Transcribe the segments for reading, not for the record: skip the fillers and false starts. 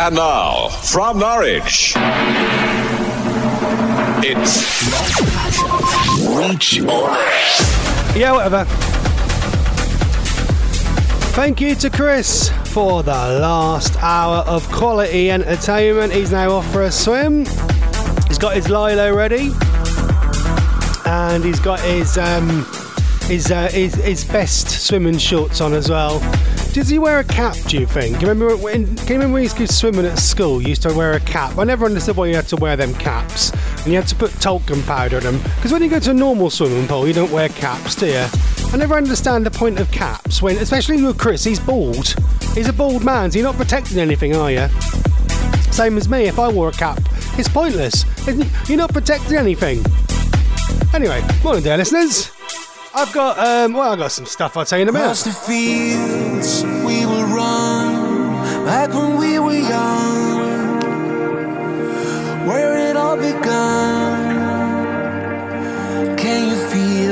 And now, from Norwich, it's Reach On Air. Yeah, whatever. Thank you to Chris for the last hour of quality entertainment. He's now off for a swim. He's got his Lilo ready, and he's got his best swimming shorts on as well. Does he wear a cap, do you think? Can you remember when he used to go swimming at school, you used to wear a cap? I never understood why you had to wear them caps. And you had to put talcum powder in them. Because when you go to a normal swimming pool, you don't wear caps, do you? I never understand the point of caps, when, especially with Chris, he's bald. He's a bald man, so you're not protecting anything, are you? Same as me, if I wore a cap. It's pointless. You're not protecting anything. Anyway, morning there, listeners. I've got some stuff I'll tell you in a minute. Across the fields we will run, like when we were young, where it all begun. Can you feel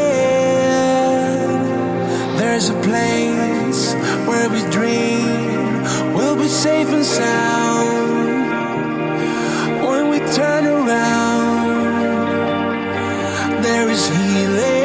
it? There's a place where we dream we'll be safe and sound. When we turn around, there is healing.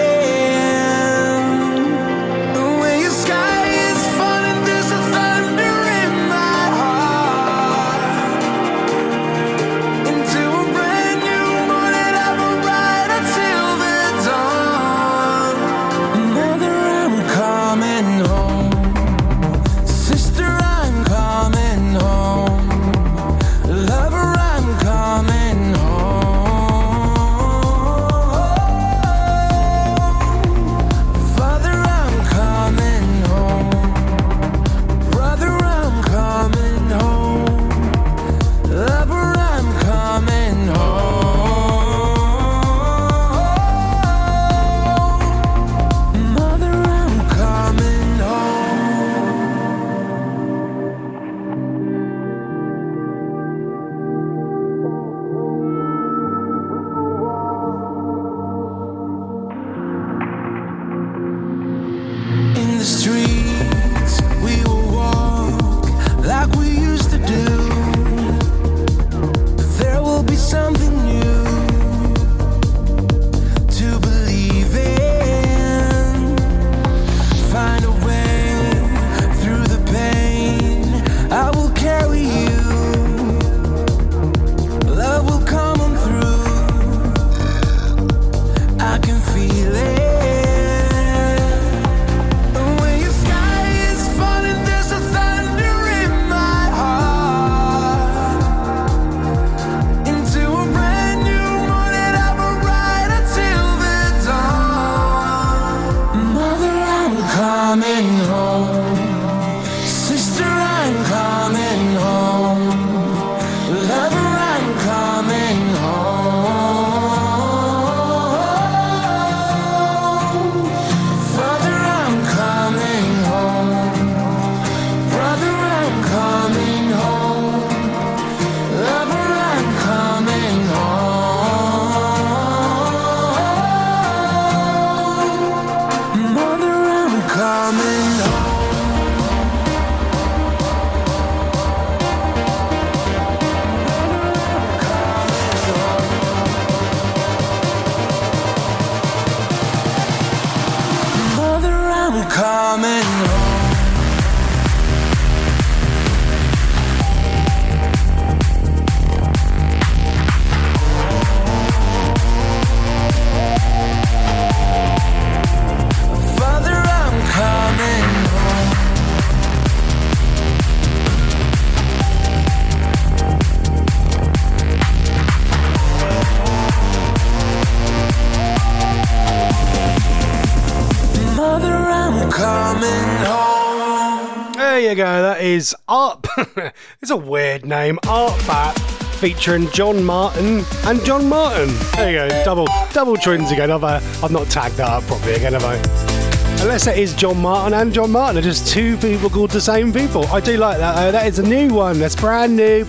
Is Art. It's a weird name, Art Bat, featuring John Martin and John Martin. There you go, double twins again. I've not tagged that up properly again, have I? Unless it is John Martin and John Martin, they're just two people called the same people. I do like that. That is a new one. That's brand new.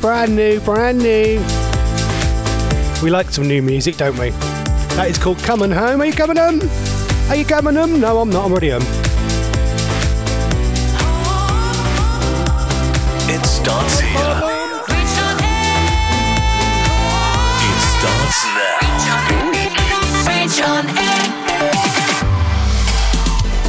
We like some new music, don't we? That is called Coming Home. Are you coming home? Are you coming home? No, I'm not. I'm already home. It starts here.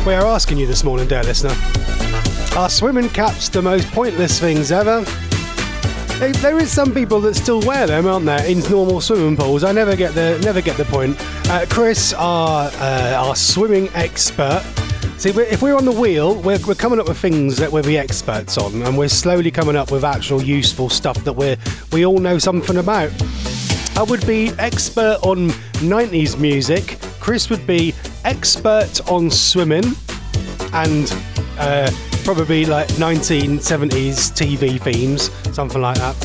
We are asking you this morning, dear listener, are swimming caps the most pointless things ever? There is some people that still wear them, aren't there, in normal swimming pools. I never get the point. Chris, our swimming expert. See, if we're on the wheel, we're coming up with things that we're the experts on, and we're slowly coming up with actual useful stuff that we all know something about. I would be expert on 90s music. Chris would be expert on swimming, and probably like 1970s TV themes, something like that.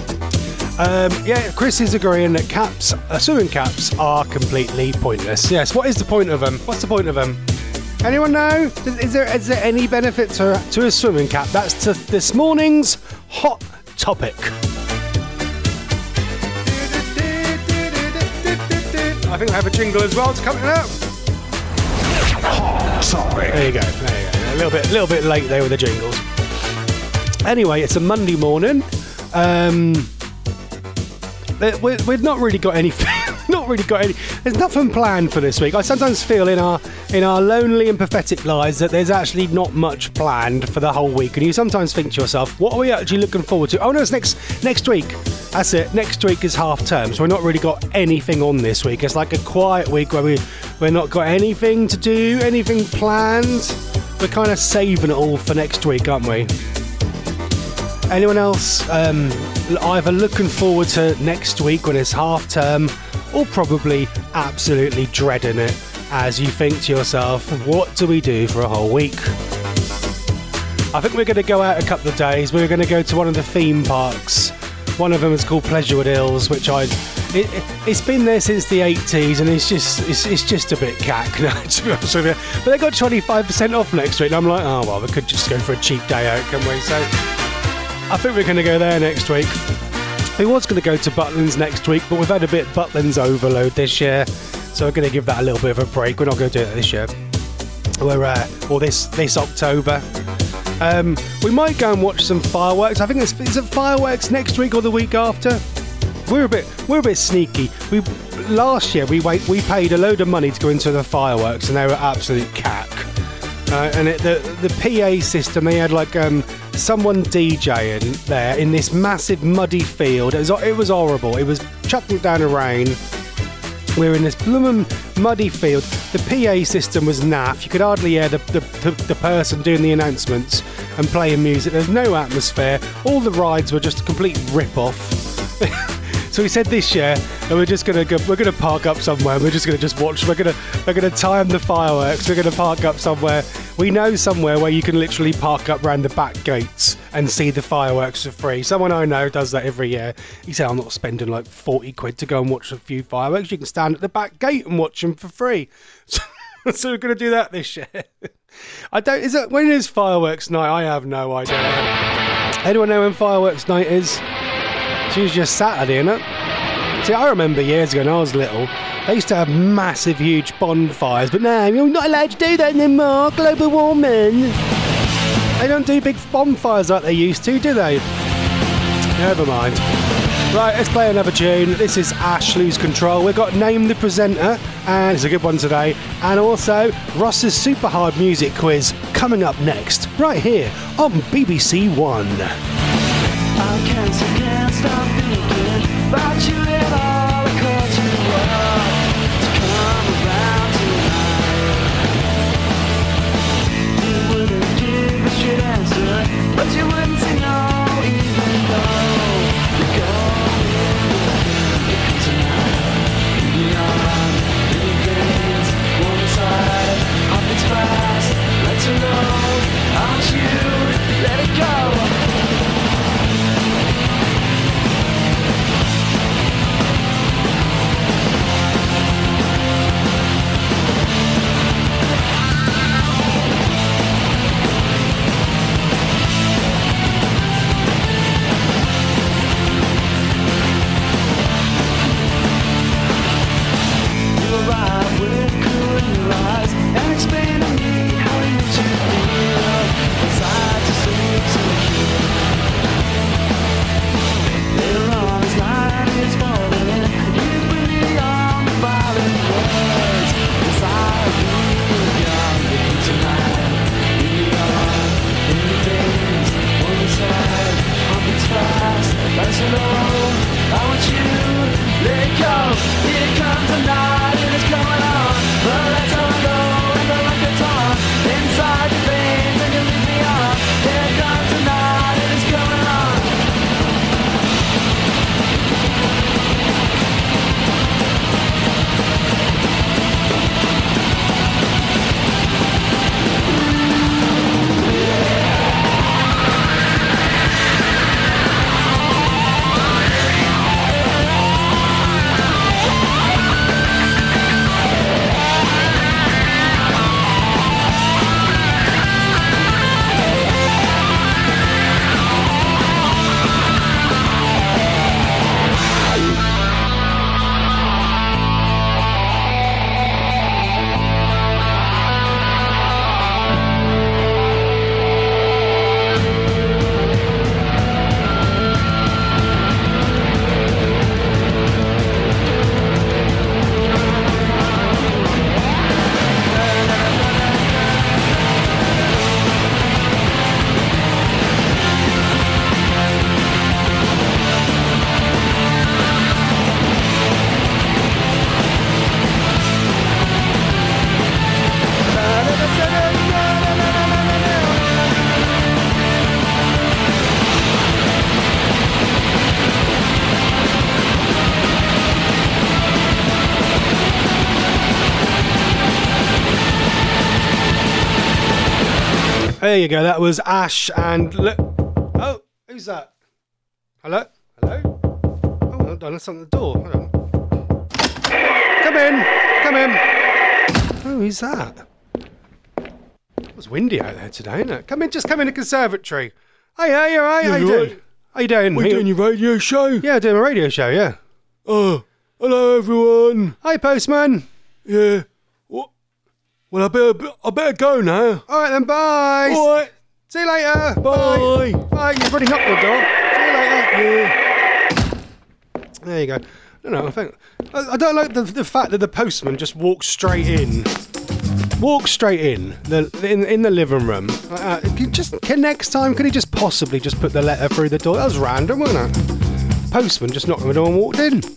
Chris is agreeing that swimming caps are completely pointless. Yes, what is the point of them? What's the point of them? Anyone know? Is there any benefit to a swimming cap? That's to this morning's hot topic. I think I have a jingle as well. It's coming out. Hot topic. There you go. A little bit late there with the jingles. Anyway, it's a Monday morning. We've not really got anything. There's nothing planned for this week. I sometimes feel in our lonely and pathetic lives that there's actually not much planned for the whole week, and you sometimes think to yourself, what are we actually looking forward to? Oh no, it's next week. That's it. Next week is half term, so we've not really got anything on this week. It's like a quiet week where we're not got anything to do, anything planned. We're kind of saving it all for next week, aren't we? Anyone else either looking forward to next week when it's half term, or probably absolutely dreading it as you think to yourself, what do we do for a whole week? I think we're going to go out a couple of days. We're going to go to one of the theme parks. One of them is called Pleasurewood Hills, which it's been there since the 80s, and it's just a bit cack now, to be honest with you. But they got 25% off next week, and I'm like, oh well, we could just go for a cheap day out, can't we? So I think we're going to go there next week. We was going to go to Butlins next week, but we've had a bit Butlins overload this year, so we're going to give that a little bit of a break. We're not going to do it this year. This October. We might go and watch some fireworks. I think is it fireworks next week or the week after? We're a bit sneaky. Last year we paid a load of money to go into the fireworks, and they were absolute cack. And the PA system, they had like someone DJing there in this massive muddy field. It was horrible. It was chucking down the rain. We were in this blooming muddy field. The PA system was naff. You could hardly hear the person doing the announcements and playing music. There's no atmosphere. All the rides were just a complete rip-off. So we said this year that we're going to park up somewhere. We're just going to just watch. We're going to time the fireworks. We're going to park up somewhere. We know somewhere where you can literally park up around the back gates and see the fireworks for free. Someone I know does that every year. He said, I'm not spending like 40 quid to go and watch a few fireworks. You can stand at the back gate and watch them for free. So we're going to do that this year. When is fireworks night? I have no idea. Anyone know when fireworks night is? It's usually a Saturday, isn't it? See, I remember years ago when I was little, they used to have massive, huge bonfires, but now you're not allowed to do that anymore. Global warming. They don't do big bonfires like they used to, do they? Never mind. Right, let's play another tune. This is Ash Lose Control. We've got Name the Presenter, and it's a good one today. And also, Ross's Super Hard Music Quiz coming up next, right here on BBC One. I can't stop thinking about you and all the culture world to come around tonight. You wouldn't give a straight answer, but you wouldn't say no even though you're going tonight. Beyond the veins, one side of its fast, let's roll. I want you, let it go. There you go. That was Ash and... Oh, who's that? Hello? Hello? Oh, hold on. That's on the door. Hold on. Come in. Come in. Oh, who's that? It was windy out there today, isn't it? Come in. Just come in the conservatory. Hey, you all right? Yeah, How you right. doing? How you doing? We're doing your radio show? Yeah, doing a radio show, yeah. Oh, hello everyone. Hi, postman. Yeah. What? Well, I better go now. All right, then, bye. All right. See you later. Bye. Bye. You've already knocked the door. See you later. Yeah. There you go. No, I think I don't like the fact that the postman just walks straight in. Walk straight in the living room. Next time, could he just possibly just put the letter through the door? That was random, wasn't it? Postman just knocked on the door and walked in.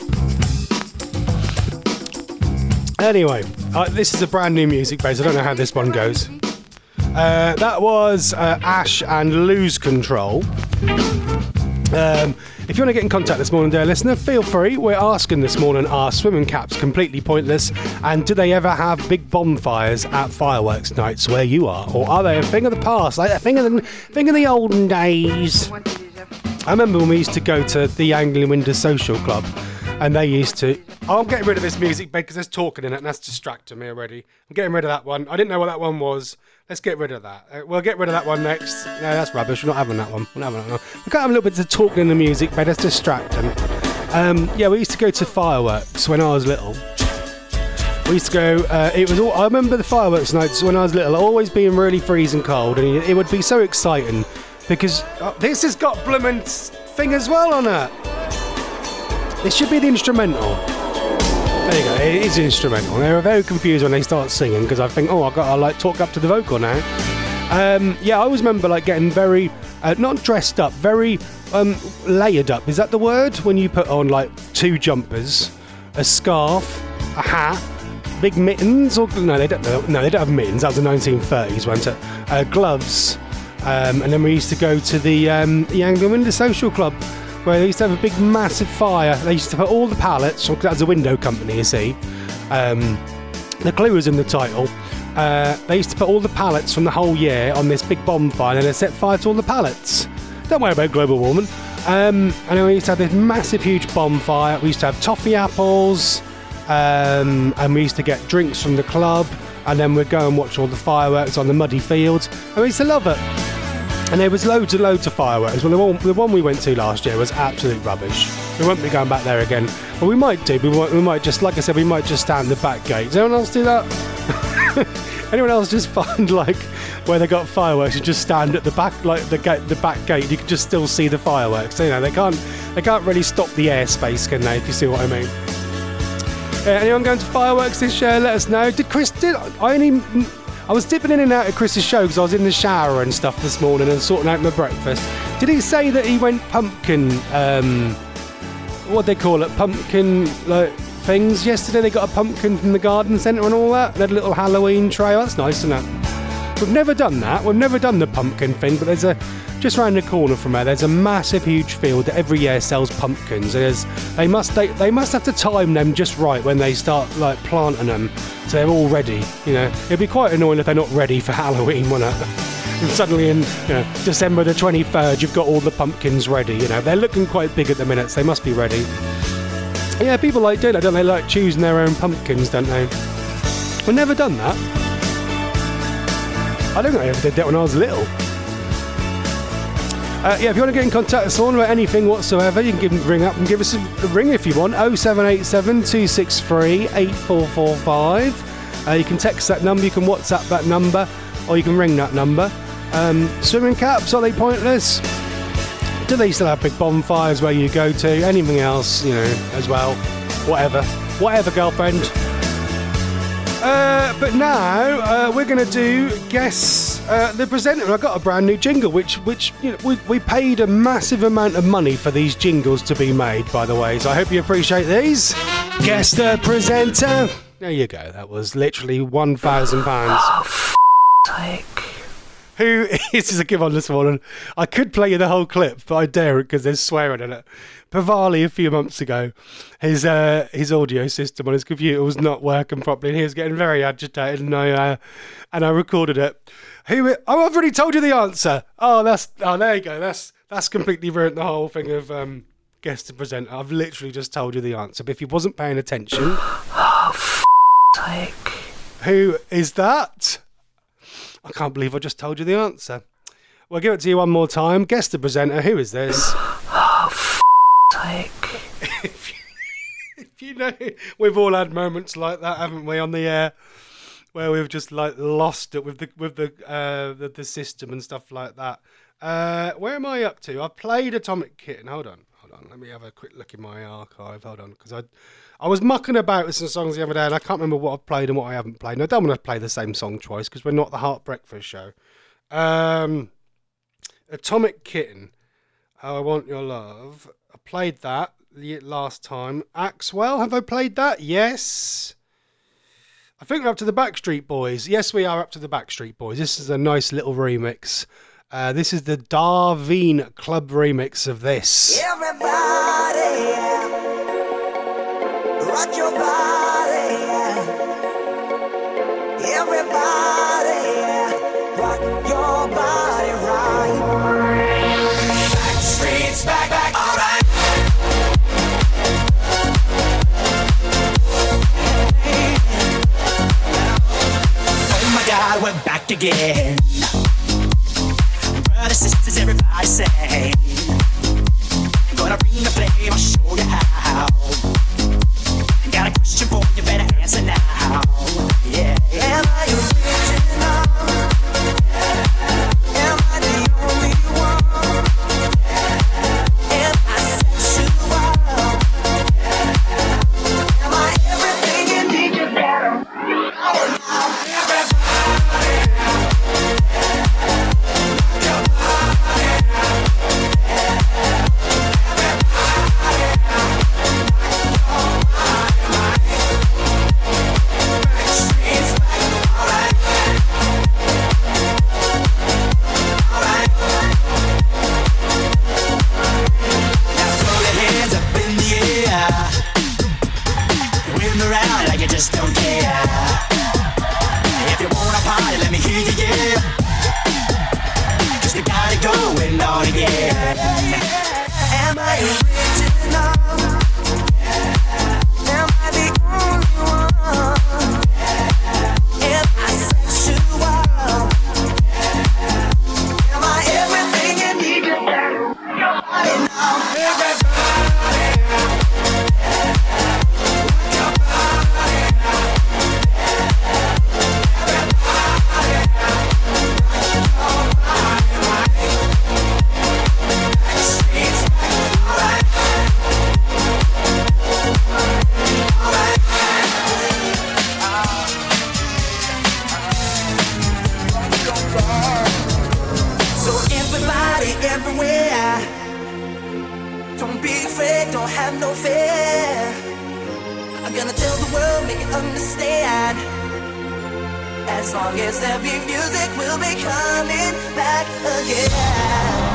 Anyway, this is a brand new music base. I don't know how this one goes. That was Ash and Lose Control. If you want to get in contact this morning, dear listener, feel free. We're asking this morning, are swimming caps completely pointless? And do they ever have big bonfires at fireworks nights where you are? Or are they a thing of the past, like a thing of the olden days? I remember when we used to go to the Anglian Windows Social Club, and they used to... I'm getting rid of this music bed because there's talking in it, and that's distracting me already. I'm getting rid of that one. I didn't know what that one was. Let's get rid of that. We'll get rid of that one next. No, that's rubbish. We're not having that one. We're not having that one. We can't have a little bit of talking in the music bed. That's distracting. Yeah, we used to go to fireworks when I was little. We used to go... I remember the fireworks nights when I was little always being really freezing cold, and it would be so exciting because this has got bloomin' thing as well on it. This should be the instrumental. There you go, it is instrumental. They were very confused when they start singing because I think, I've got to talk up to the vocal now. Yeah, I always remember getting very, not dressed up, very layered up. Is that the word? When you put on 2 jumpers, a scarf, a hat, big mittens, or no, they don't have mittens. That was the 1930s, wasn't it? Gloves, and then we used to go to the Anglian Windows Social Club, where they used to have a big massive fire. They used to put all the pallets, because that was a window company, you see. The clue was in the title. They used to put all the pallets from the whole year on this big bonfire, and they set fire to all the pallets. Don't worry about global warming. And then we used to have this massive, huge bonfire. We used to have toffee apples, and we used to get drinks from the club, and then we'd go and watch all the fireworks on the muddy fields. And we used to love it. And there was loads and loads of fireworks. Well, the one we went to last year was absolute rubbish. We won't be going back there again. Well, we might do. We might just, like I said, we might just stand the back gate. Does anyone else do that? Anyone else just find where they got fireworks and just stand at the back, the back gate? You can just still see the fireworks. They can't really stop the airspace, can they? If you see what I mean. Anyone going to fireworks this year? Let us know. I was dipping in and out of Chris's show because I was in the shower and stuff this morning and sorting out my breakfast. Did he say that he went pumpkin, what they call it, pumpkin things yesterday? They got a pumpkin from the garden centre and all that. They had a little Halloween trail. That's nice, isn't it? We've never done that. We've never done the pumpkin thing, but there's just round the corner from there, there's a massive, huge field that every year sells pumpkins. They must have to time them just right when they start planting them, so they're all ready. It'd be quite annoying if they're not ready for Halloween, wouldn't it? And suddenly in December the 23rd, you've got all the pumpkins ready. They're looking quite big at the minute, so they must be ready. Yeah, people do that, don't they? Like choosing their own pumpkins, don't they? We've never done that. I don't think I ever did that when I was little. If you want to get in contact with us on about anything whatsoever, you can ring up and give us a ring if you want. 0787 263 8445. You can text that number, you can WhatsApp that number, or you can ring that number. Swimming caps, are they pointless? Do they still have big bonfires where you go to? Anything else, as well? Whatever, girlfriend. But now we're going to do Guess the Presenter. I've got a brand new jingle, which we paid a massive amount of money for these jingles to be made, by the way. So I hope you appreciate these. Guess the Presenter. There you go. That was literally £1,000. Sake. This is a good one this morning. I could play you the whole clip, but I daren't because there's swearing in it. Pavali, a few months ago, his audio system on his computer was not working properly, and he was getting very agitated, and I recorded it. I've already told you the answer. There you go. That's completely ruined the whole thing of guest and presenter. I've literally just told you the answer, but if you wasn't paying attention, who is that? I can't believe I just told you the answer. We'll give it to you one more time. Guest the presenter. Who is this? If you know, we've all had moments like that, haven't we, on the air, where we've just like lost it with the system and stuff like that. Where am I up to? I played Atomic Kitten. Hold on. Let me have a quick look in my archive. Hold on, because I was mucking about with some songs the other day, and I can't remember what I've played and what I haven't played. And I don't want to play the same song twice because we're not the Heart Breakfast Show. Atomic Kitten, How I Want Your Love. I played that last time. Axwell, have I played that? Yes. I think we're up to the Backstreet Boys. Yes, we are up to the Backstreet Boys. This is a nice little remix. This is the Darwin Club remix of this. Everybody, rock your body. Everybody, rock your body right. Backstreet's back, all right. Oh my God, we're back again. Brothers, sisters, everybody say, gonna bring the flame, I'll show you how. Got a question for you, better answer now. Yeah. Am I original? Am I the only one? Am I sexual? Am I everything you need to better? Just don't care. If you wanna party, let me hear you, yeah. 'Cause we got it going on again. Am I original? Am I the only one? Am I sexual? Am I everything you need to know? Nobody knows. Everywhere, don't be afraid, don't have no fear. I'm gonna tell the world, make it understand. As long as there be music, we'll be coming back again.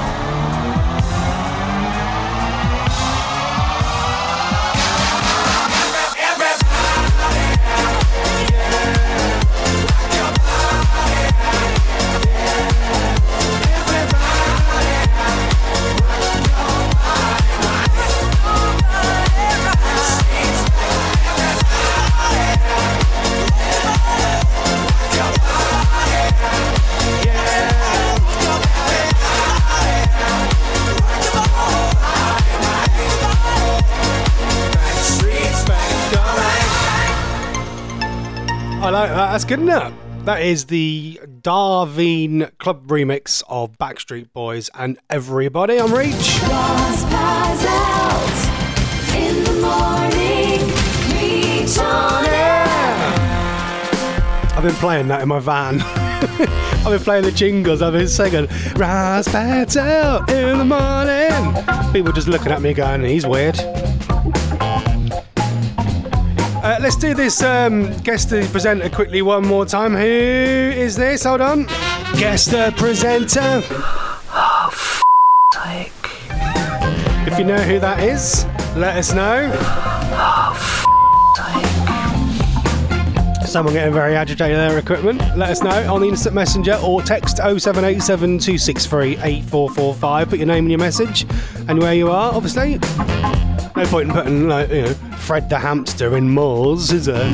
I like that. That's good enough. That is the Darwin Club remix of Backstreet Boys and Everybody. I'm Reach. Lost Pies out in the morning. Reach on air. I've been playing that in my van. I've been playing the jingles. I've been singing Rise Pats out in the morning. People just looking at me going, he's weird. Let's do this guest presenter quickly one more time. Who is this? Hold on. Guest presenter. Oh, sake. If you know who that is, let us know. Oh, sake. Someone getting very agitated with their equipment. Let us know on the instant messenger or text 0787 263 8445. Put your name in your message and where you are, obviously. No point in putting, like, you know, Fred the hamster in Moors, is there?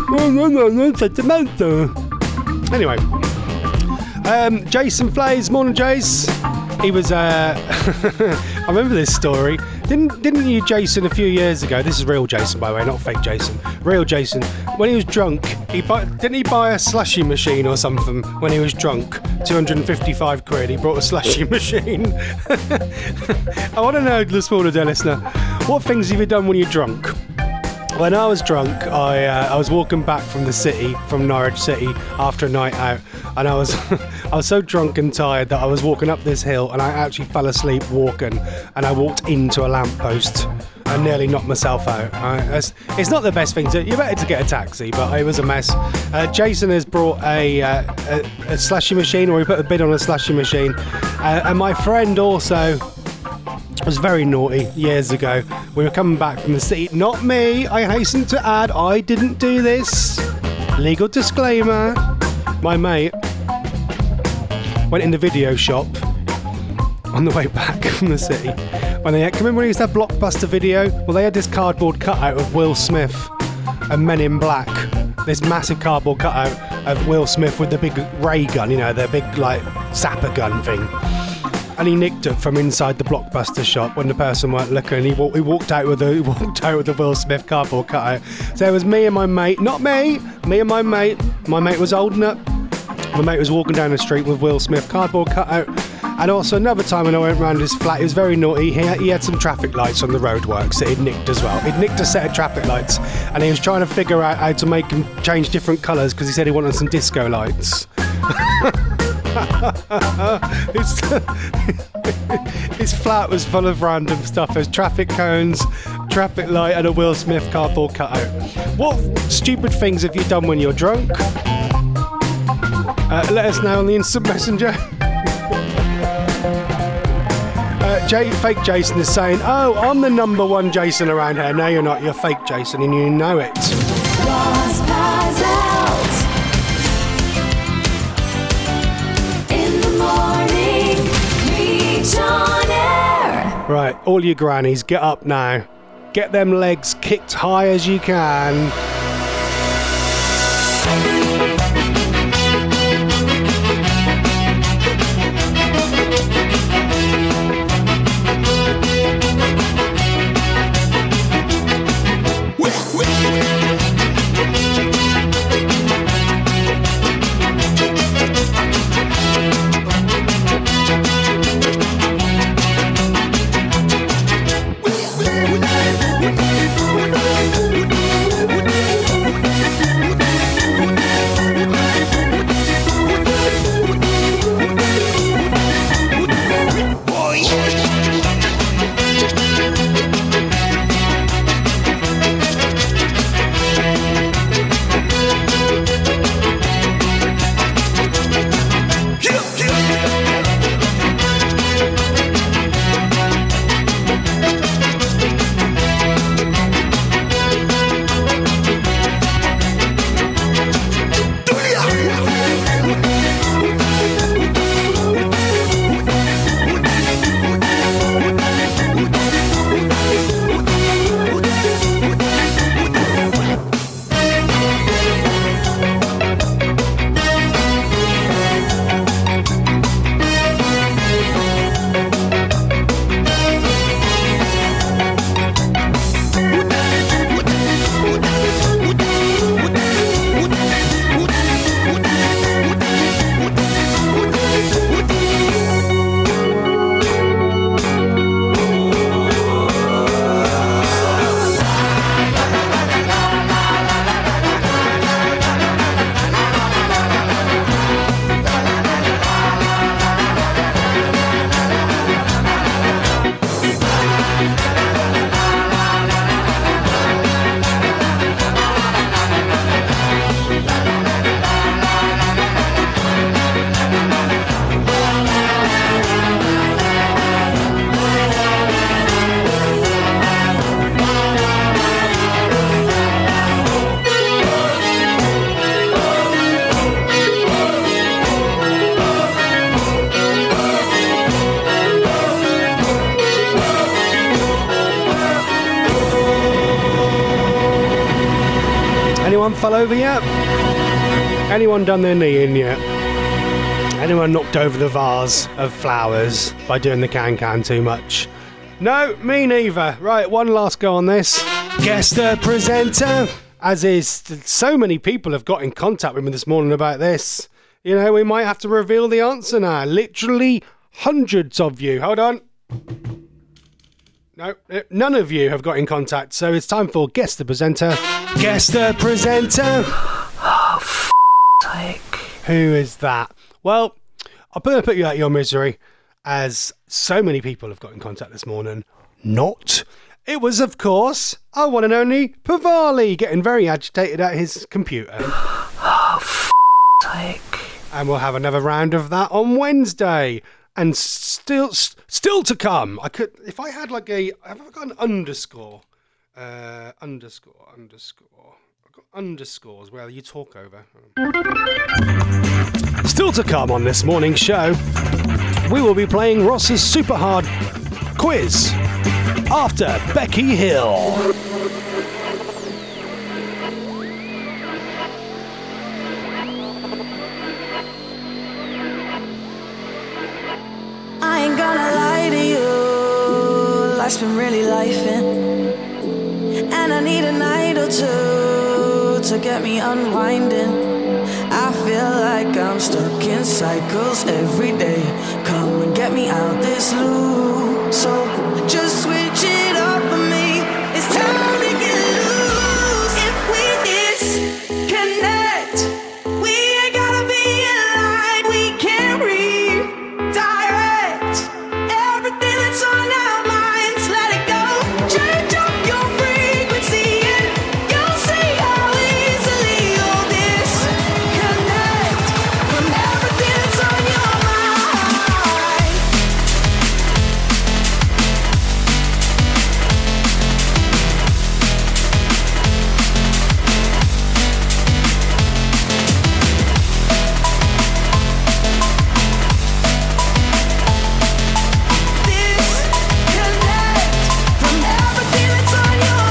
Anyway, Jason Flays, morning, Jace. He was, I remember this story. Didn't you, Jason, a few years ago? This is real Jason, by the way, not fake Jason. Real Jason. When he was drunk, didn't he buy a slushy machine or something when he was drunk? 255 quid. He brought a slushy machine. I want to know, the smaller listener, what things have you done when you're drunk? When I was drunk, I was walking back from the city, from Norwich City, after a night out, and I was I was so drunk and tired that I was walking up this hill, and I actually fell asleep walking, and I walked into a lamppost and nearly knocked myself out. It's not the best thing to. You're better to get a taxi, but it was a mess. Jason has brought a slushy machine, or he put a bid on a slushy machine, and my friend also was very naughty years ago. We were coming back from the city. Not me, I hasten to add, I didn't do this. Legal disclaimer. My mate went in the video shop on the way back from the city. When they had, remember when he used to have Blockbuster Video? Well, they had this cardboard cutout of Will Smith and Men in Black. This massive cardboard cutout of Will Smith with the big ray gun, you know, the big, like, sapper gun thing. And he nicked it from inside the Blockbuster shop when the person weren't looking. He walked out with the Will Smith cardboard cutout. So it was me and my mate, not me and my mate. My mate was holding it. My mate was walking down the street with Will Smith cardboard cutout. And also another time when I went round his flat, he was very naughty. He had some traffic lights on the roadworks that he'd nicked as well. He'd nicked a set of traffic lights, and he was trying to figure out how to make them change different colours because he said he wanted some disco lights. His flat was full of random stuff. There's traffic cones, traffic light, and a Will Smith cardboard cutout. What stupid things have you done when you're drunk? Let us know on the instant messenger. Fake Jason is saying, oh, I'm the number one Jason around here. No, you're not. You're fake Jason, and you know it. Lost Puzzles. In the morning, Reach on Air. Right, all you grannies, get up now. Get them legs kicked high as you can. Anyone fell over yet? Anyone done their knee in yet? Anyone knocked over the vase of flowers by doing the can too much? No, me neither. Right, one last go on this. Guess the presenter. As is, so many people have got in contact with me this morning about this. You know, we might have to reveal the answer now. Literally hundreds of you. Hold on. No, none of you have got in contact, so it's time for Guess the Presenter. Guess the Presenter. Oh, sake. Who is that? Well, I'm going to put you out of your misery, as so many people have got in contact this morning. Not. It was, of course, our one and only Pavali getting very agitated at his computer. Oh, sake. And we'll have another round of that on Wednesday. And still to come. I could, if I had like have I got an underscore? Underscore. I've got underscores where you talk over. Still to come on this morning's show, we will be playing Ross's super hard quiz after Becky Hill. I ain't gonna lie to you, life's been really lifing, and I need a night or two to get me unwinding. I feel like I'm stuck in cycles every day. Come and get me out this loop. So just switch it up for me. It's time to get loose. If we disconnect, we ain't gotta be in line. We can redirect everything that's on our minds. Let it go. Change up your frequency and you'll see how easily you'll disconnect from everything that's on your mind. Disconnect from everything that's on your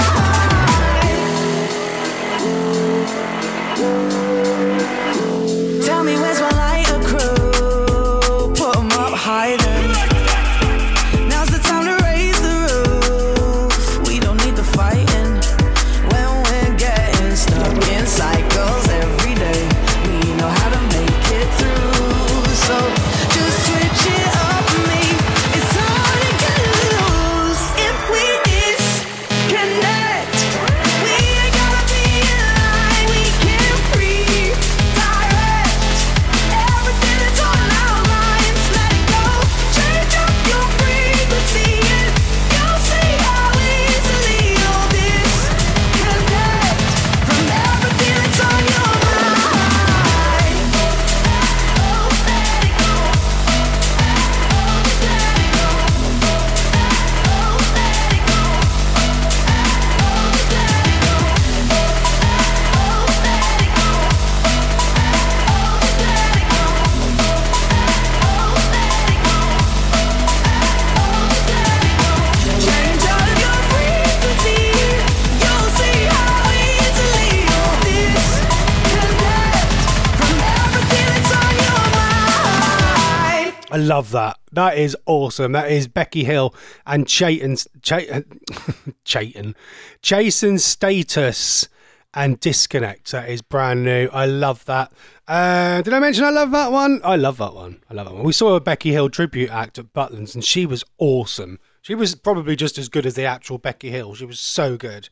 mind. Tell me where's my lighter crew? Put 'em up high then. Now's the time to raise the roof. We don't need the fighting when we're getting stuck in cycles every day. We know how to make it through. So just switch it up for me. It's time to get loose. If we disconnect, we ain't gotta be in line. We can redirect everything that's on our minds. Let it go. Change up your frequency and you'll see how easily you'll disconnect from everything that's on your mind. Oh, let it go. Oh, just let it go. Oh, let it go. Oh, just let it go. Oh, let it go. Oh, just let it go. Oh, let it go. Oh, just let it go. Change out of your frequency. You'll see how easily you'll disconnect from everything that's on your mind. I love that. That is awesome. That is Becky Hill and Jason Status and Disconnect. That is brand new. I love that. Did I mention I love that one? I love that one. We saw a Becky Hill tribute act at Butlins and she was awesome. She was probably just as good as the actual Becky Hill. She was so good.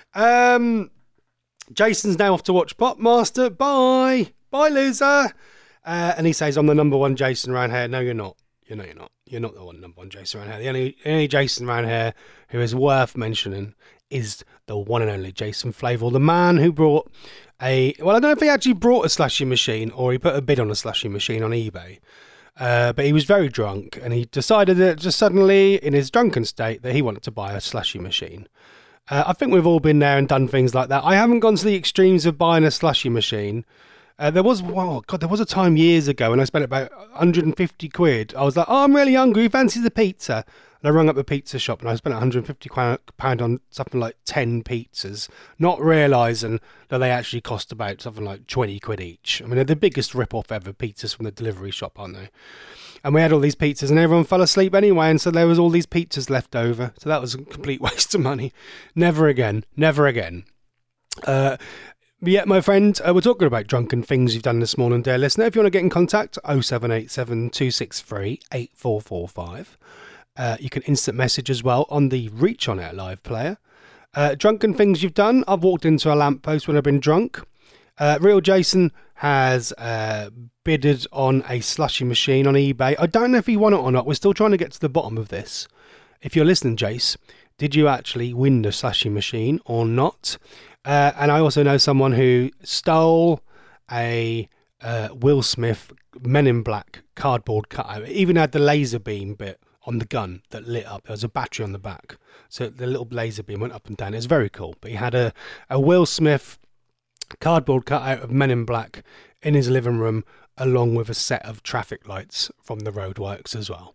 Jason's now off to watch Popmaster. Bye. Bye, loser. And he says, I'm the number one Jason around here. No, you're not. You're not. You're not the number one Jason around here. The only Jason around here who is worth mentioning is the one and only Jason Flavel, the man who brought I don't know if he actually brought a slushy machine or he put a bid on a slushy machine on eBay. But he was very drunk and he decided that just suddenly in his drunken state that he wanted to buy a slushy machine. I think we've all been there and done things like that. I haven't gone to the extremes of buying a slushy machine. There was a time years ago when I spent about 150 quid. I was like, oh, I'm really hungry, fancy the pizza. And I rung up a pizza shop and I spent £150 on something like 10 pizzas, not realising that they actually cost about something like 20 quid each. I mean, they're the biggest rip-off ever pizzas from the delivery shop, aren't they? And we had all these pizzas and everyone fell asleep anyway, and so there was all these pizzas left over. So that was a complete waste of money. Never again. Never again. Yeah, my friend, we're talking about drunken things you've done this morning, dear listener. If you want to get in contact, 0787 263 8445. You can instant message as well on the Reach On Air live player. Drunken things you've done. I've walked into a lamppost when I've been drunk. Real Jason has bidded on a slushy machine on eBay. I don't know if he won it or not. We're still trying to get to the bottom of this. If you're listening, Jace, did you actually win the slushy machine or not? And I also know someone who stole a Will Smith Men in Black cardboard cutout. It even had the laser beam bit on the gun that lit up. There was a battery on the back. So the little laser beam went up and down. It was very cool. But he had a Will Smith cardboard cutout of Men in Black in his living room, along with a set of traffic lights from the roadworks as well.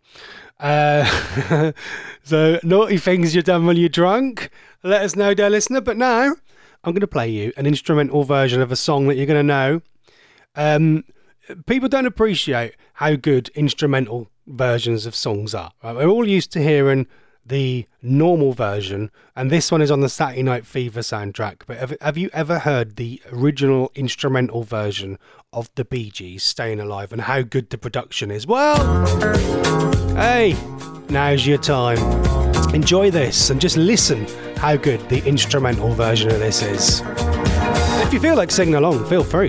So naughty things you've done when you're drunk. Let us know, dear listener. But now I'm going to play you an instrumental version of a song that you're going to know. People don't appreciate how good instrumental versions of songs are. Right? We're all used to hearing the normal version, and this one is on the Saturday Night Fever soundtrack. But have you ever heard the original instrumental version of the Bee Gees, Staying Alive, and how good the production is? Well, hey, now's your time. Enjoy this and just listen how good the instrumental version of this is. If you feel like singing along, feel free.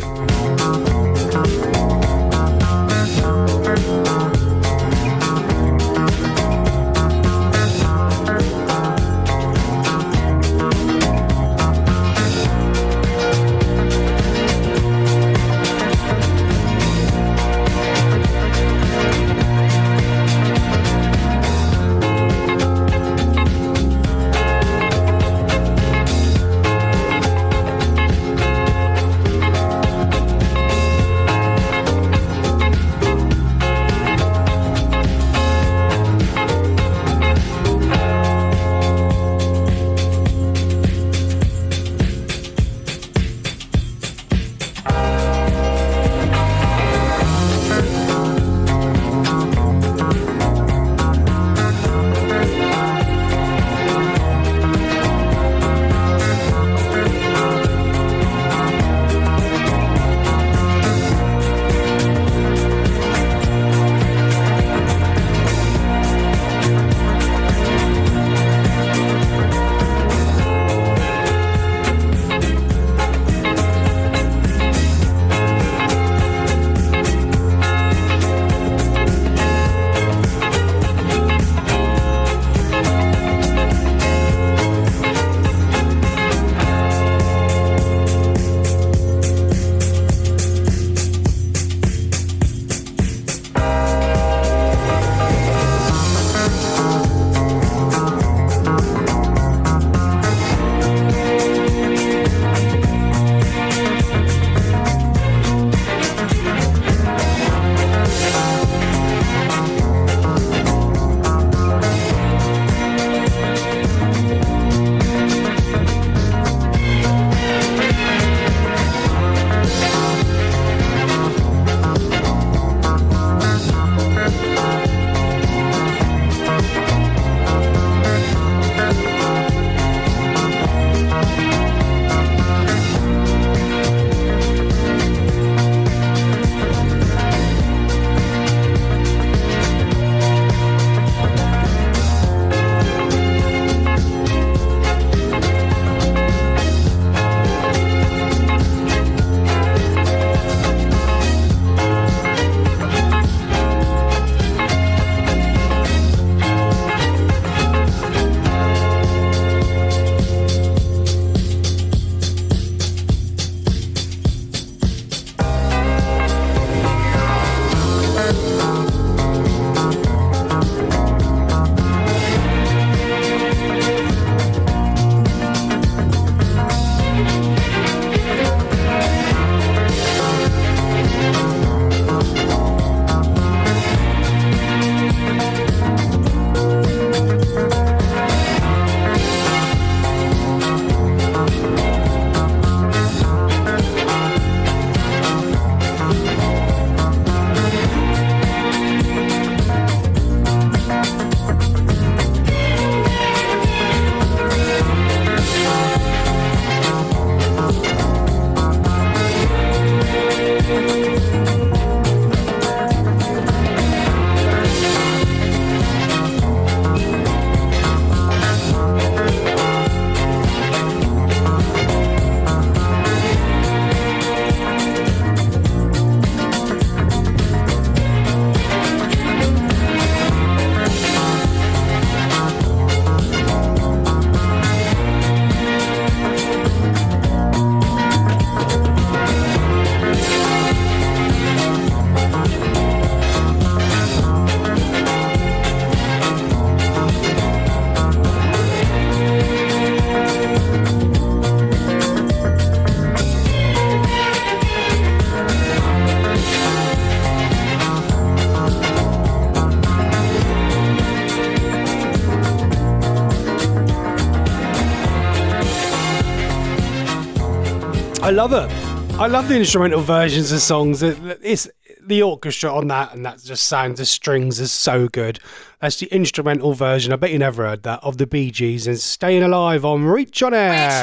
I love it. I love the instrumental versions of songs. It's the orchestra on that, and that just sounds, the strings is so good. That's the instrumental version. I bet you never heard that, of the Bee Gees and Staying Alive on Reach on Air.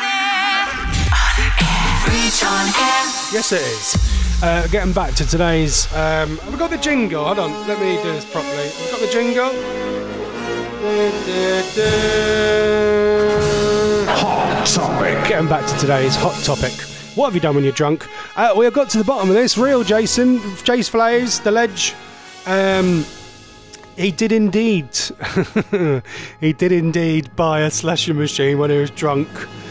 Reach on air. Yes, it is. Getting back to today's... have we got the jingle? Hold on, let me do this properly. Have we got the jingle? Hot topic. Getting back to today's hot topic. What have you done when you're drunk? We have got to the bottom of this. Real Jason, Jace Flays, The Ledge. He did indeed. He did indeed buy a slushy machine when he was drunk.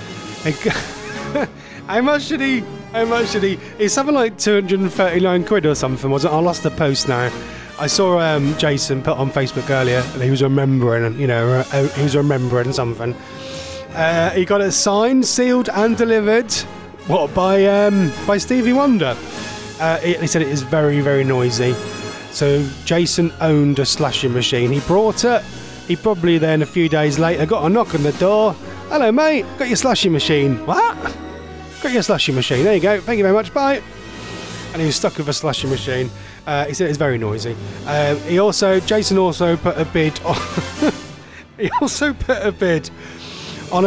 How much did he? It's something like 239 quid or something, was it? I lost the post now. I saw Jason put on Facebook earlier, and he was remembering, he was remembering something. He got it signed, sealed, and delivered. What, by Stevie Wonder? He said it is very, very noisy. So Jason owned a slushy machine. He brought it. He probably then a few days later got a knock on the door. Hello, mate. Got your slushy machine. What? Got your slushy machine. There you go. Thank you very much. Bye. And he was stuck with a slushy machine. He said it's very noisy. Jason also put a bid on. He also put a bid on a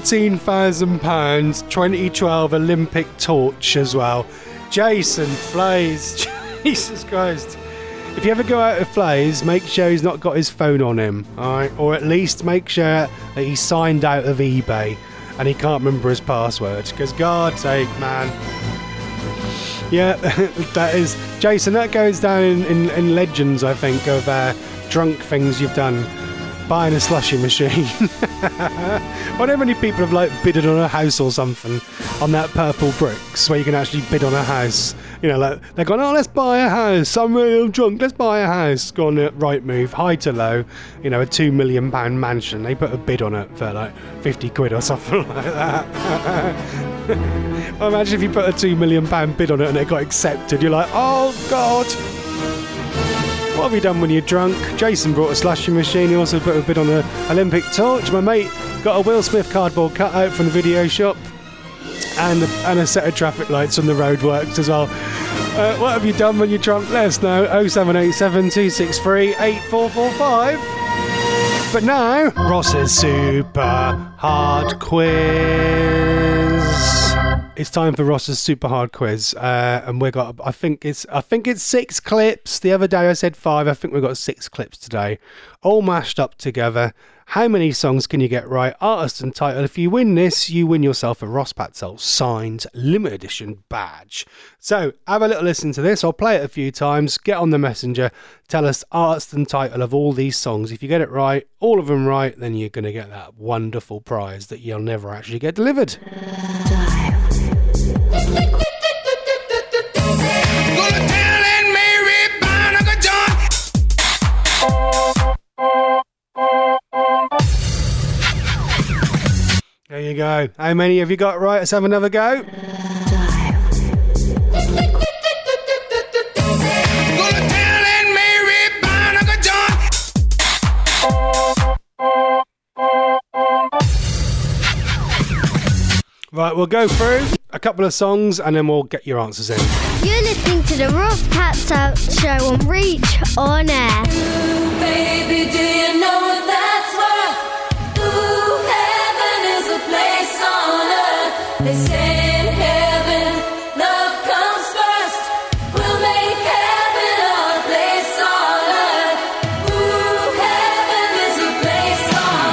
£13,000 2012 Olympic torch as well. Jason Flays. Jesus Christ. If you ever go out with Flays, make sure he's not got his phone on him, alright? Or at least make sure that he's signed out of eBay and he can't remember his password. Because God's sake, man. Yeah, that is... Jason, that goes down in legends, I think, of drunk things you've done. Buying a slushy machine. I know many people have bidded on a house or something on that Purple Bricks where you can actually bid on a house. They're going, let's buy a house. I'm drunk, let's buy a house. Go on Rightmove, high to low, a £2 million mansion. They put a bid on it for 50 quid or something like that. Well, imagine if you put a £2 million bid on it and it got accepted. You're like, oh God. What have you done when you're drunk? Jason brought a slushy machine. He also put a bid on the Olympic torch. My mate got a Will Smith cardboard cutout from the video shop and a set of traffic lights from the roadworks as well. What have you done when you're drunk? Let us know. 0787 263 8445. But now, Ross's Super Hard Quiz. It's time for Ross's Super Hard Quiz, and we got. I think it's 6 clips. The other day I said 5. I think we've got 6 clips today, all mashed up together. How many songs can you get right? Artist and title. If you win this, you win yourself a Ross Patzel signed limited edition badge. So have a little listen to this. I'll play it a few times. Get on the messenger. Tell us artist and title of all these songs. If you get it right, all of them right, then you're going to get that wonderful prize that you'll never actually get delivered. There you go. How many have you got right? Let's have another go. Right, we'll go through a couple of songs and then we'll get your answers in. You're listening to the Ross Patzel Show on Reach on Air. Ooh, baby, do you know what that's worth? Ooh, heaven is a place on earth. They say in heaven, love comes first. We'll make heaven our place on earth. Ooh, heaven is a place on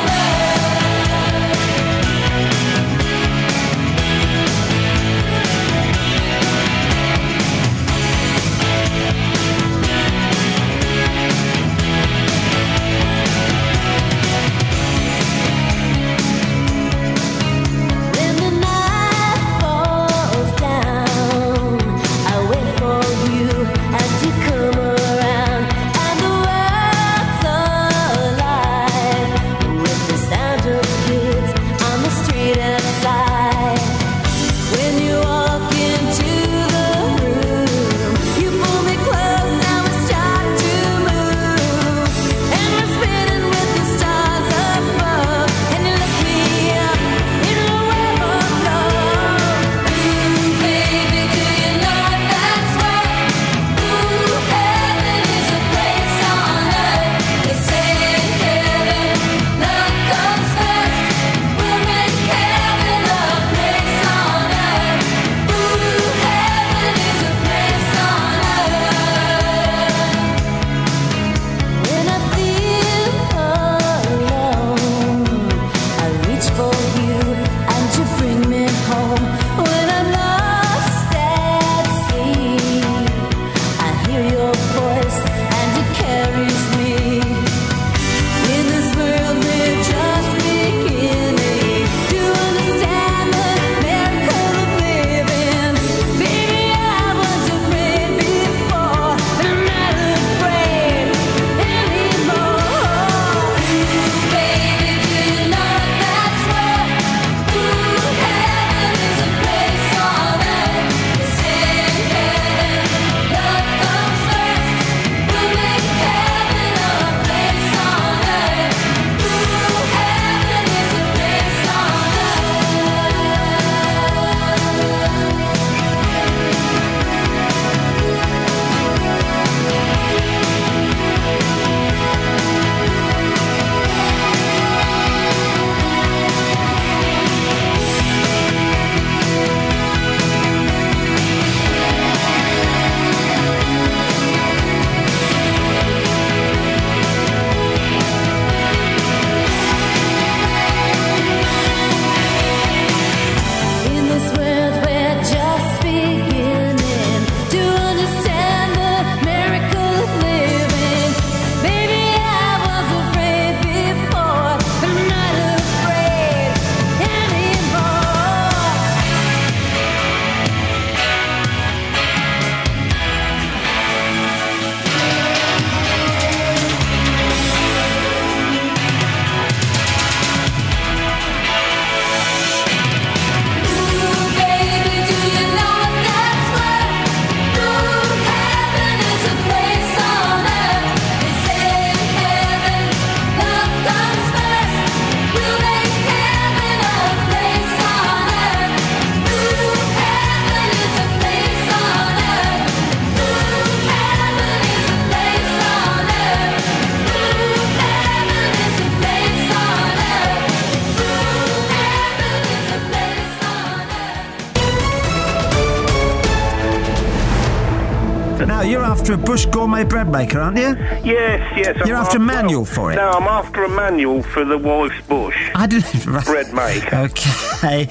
Now, you're after a Bush Gourmet bread maker, aren't you? Yes. You're after a manual for it? No, I'm after a manual for the wife's Bush. I didn't... Bread maker. Okay.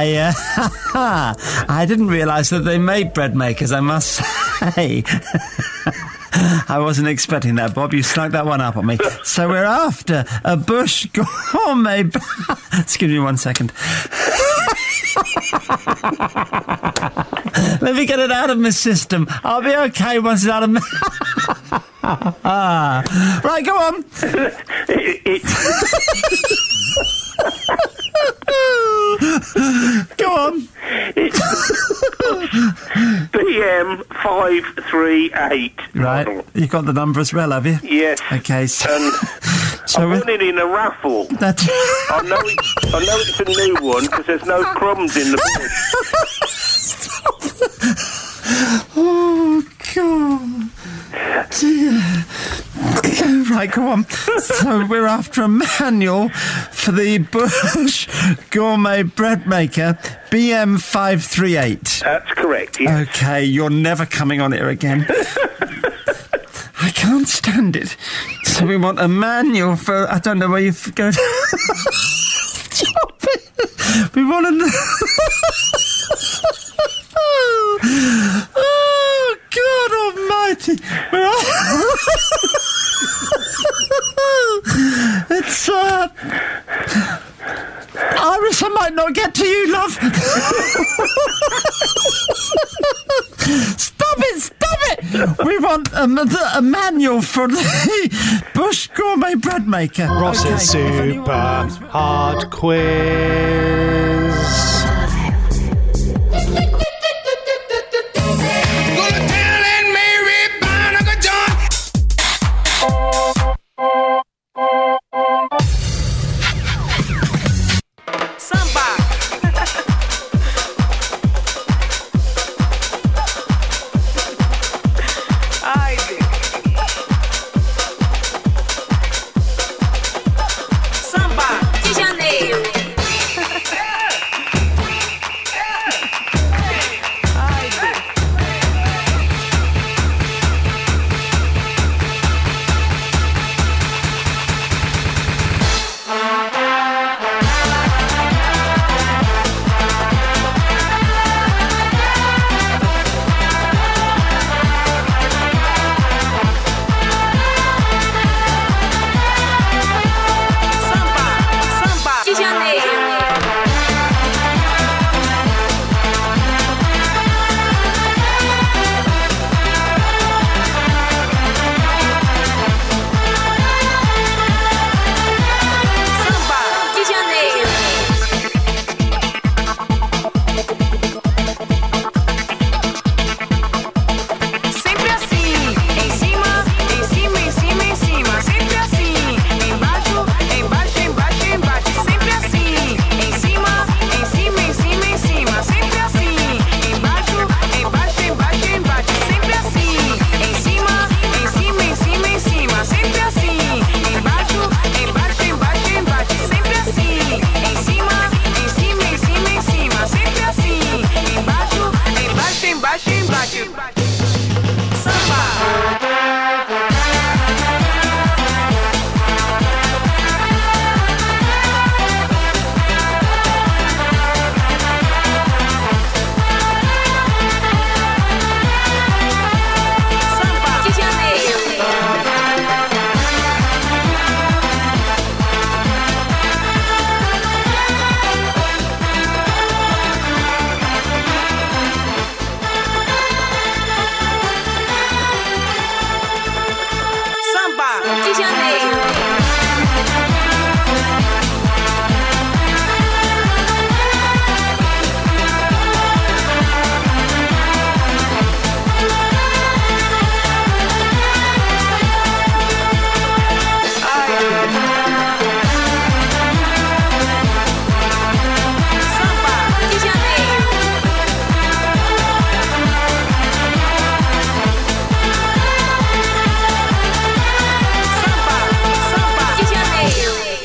I didn't realise that they made bread makers, I must say. I wasn't expecting that, Bob. You snuck that one up on me. So we're after a Bush Gourmet... Excuse me 1 second. Let me get it out of my system. I'll be okay once it's out of my... Right, go on. Go on. It's BM538. Right, you've got the number as well, have you? Yes. Okay, so... I won it in a raffle. That's... I know it's a new one because there's no crumbs in the bush. Oh, God. Dear. Right, go on. So we're after a manual for the Bush Gourmet bread maker, BM538. That's correct, yes. Okay, you're never coming on here again. I can't stand it. So we want a manual for... I don't know where you go to... Stop it. We want a... Oh, God almighty. It's... Iris, I might not get to you, love. Stop it! We want a manual for the Bush Gourmet bread maker. Ross's super hard quiz.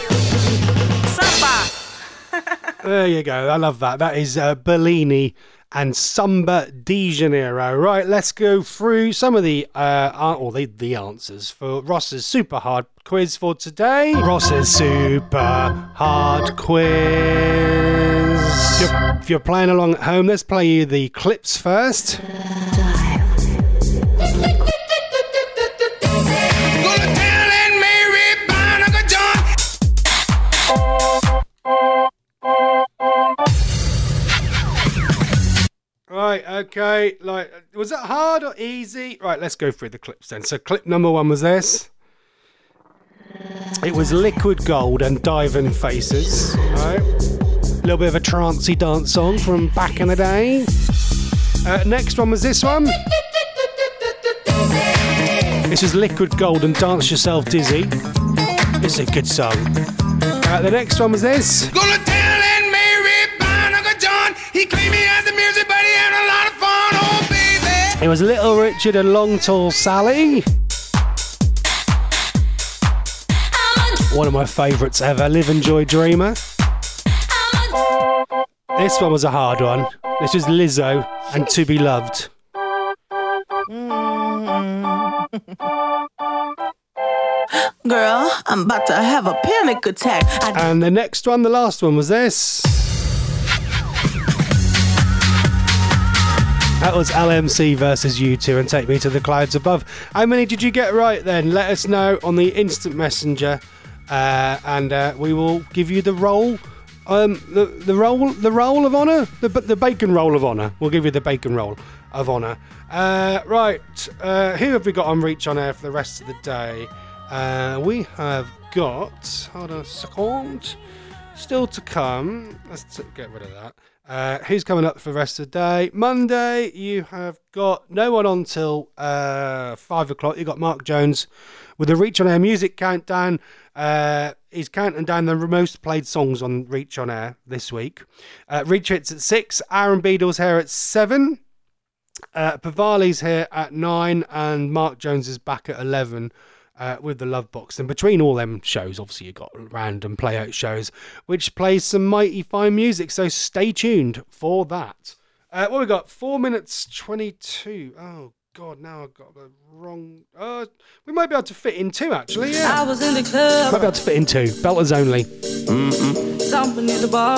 There you go. I love that. That is Bellini and Samba de Janeiro. Right, let's go through some of the answers for Ross's super hard quiz for today. Ross's super hard quiz. If you're playing along at home, let's play you the clips first. Right, okay, was that hard or easy? Right, let's go through the clips then. So clip number 1 was this. It was Liquid Gold and Diving Faces. Right, a little bit of a trancey dance song from back in the day. Next one was this one. This was Liquid Gold and Dance Yourself Dizzy. It's a good song. The next one was this. Gonna tell and Mary by Uncle John. He claimed me as a music buddy and a lot of fun, oh baby. It was Little Richard and Long Tall Sally. One of my favourites ever, Live Enjoy Dreamer. This one was a hard one. This was Lizzo and To Be Loved. Girl, I'm about to have a panic attack. And the next one, the last one, was this. That was LMC versus U2 and Take Me to the Clouds Above. How many did you get right then? Let us know on the instant messenger, and we will give you the roll. The roll of honour, the bacon roll of honour. We'll give you the bacon roll of honour. Right, who have we got on Reach on Air for the rest of the day? We have got, hold on a second, still to come. Let's get rid of that. Who's coming up for the rest of the day? Monday, you have got no one on till 5 o'clock. You've got Mark Jones with the Reach on Air music countdown. He's counting down the most played songs on Reach on Air this week. Reach Hits at 6, Aaron Beadle's here at 7, Pavali's here at 9, and Mark Jones is back at 11. With the Love Box. And between all them shows, obviously you've got random play-out shows, which plays some mighty fine music, so stay tuned for that. What we got? 4 minutes 22. Oh, God, now I've got the wrong... we might be able to fit in 2, actually, yeah. I was in the club. Might be able to fit in 2. Belters only. Something in the bar.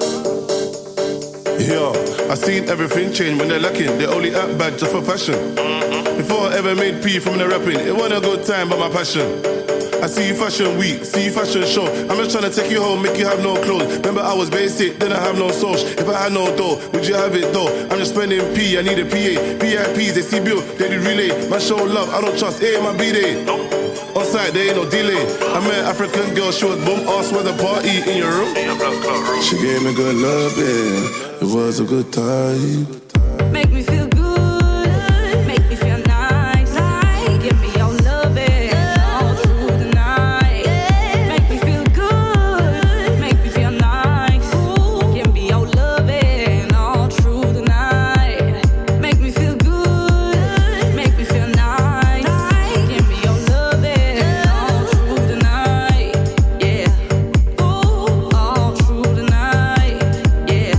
Yo, I seen everything change when they're lacking. They only act bad just for fashion. Before I ever made P from the rapping, it wasn't a good time, but my passion. I see you fashion week, see you fashion show. I'm just trying to take you home, make you have no clothes. Remember I was basic, then I have no sauce. If I had no dough, would you have it though? I'm just spending P, I need a PA. PIPs, they see bill, they do relay. My show love, I don't trust, it ain't my B-day. On site, there ain't no delay. I met African girl, she was boom, asked where the party in your room. She gave me good love, yeah. It was a good time. Make me feel good, make me feel nice. Give me your loving all through the night. Make me feel good, make me feel nice. Give me your loving all through the night. Make me feel good, make me feel nice. Give me your loving all through the night. Yeah, all through the night. Yeah.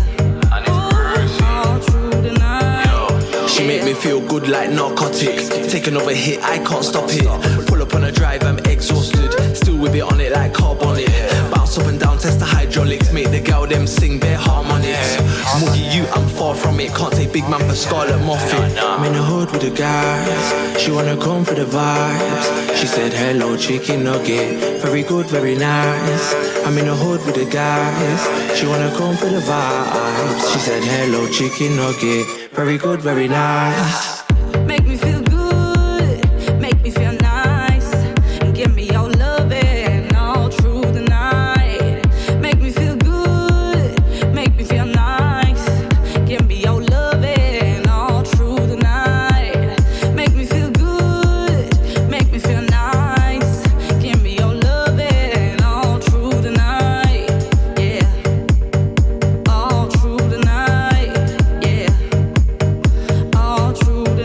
She make me feel good like narcotics. Taking over hit, I can't stop it. Pull up on a drive, I'm exhausted. Still with it on it like carbonic. Bounce up and down, test the hydraulics. Make the girl them sing their harmonics. Moogie you, I'm far from it. Can't take big man for Scarlet Moffat. I'm in the hood with the guys. She wanna come for the vibes. She said hello chicken nugget. Very good, very nice. I'm in the hood with the guys. She wanna come for the vibes. She said hello chicken nugget. Very good, very nice. Make me feel good, make me feel nice. Give me your loving all through the night. Make me feel good, make me feel nice. Give me your loving all through the night. Make me feel good, make me feel nice. Give me your loving all through the night. Yeah, all through the night. Yeah. All through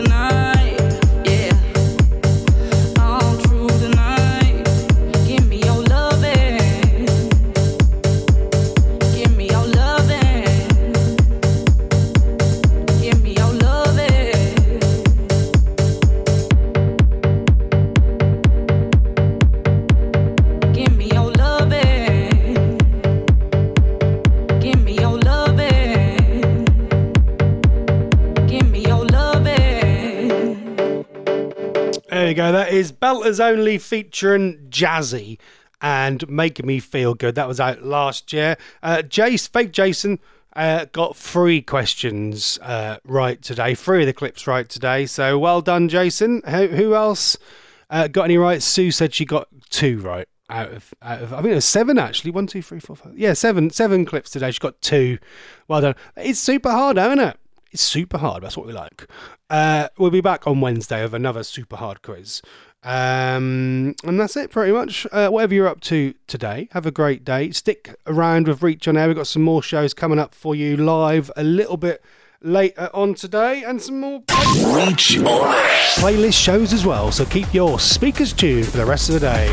go. That is Belters Only featuring Jazzy and Making Me Feel Good. That was out last year. Fake Jason got 3 questions right today. 3 of the clips right today. So well done, Jason. Who else got any right? Sue said she got 2 right out of I think it was 7 actually. 1, 2, 3, 4, 5. Yeah, 7 clips today. She got 2. Well done. It's super hard, isn't it? It's super hard. That's what we like. We'll be back on Wednesday with another super hard quiz. And that's it pretty much. Whatever you're up to today, have a great day. Stick around with Reach on Air. We've got some more shows coming up for you live a little bit later on today, and some more Reach on Air playlist shows as well. So keep your speakers tuned for the rest of the day.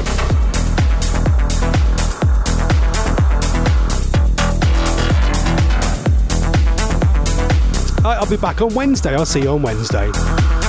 I'll be back on Wednesday. I'll see you on Wednesday.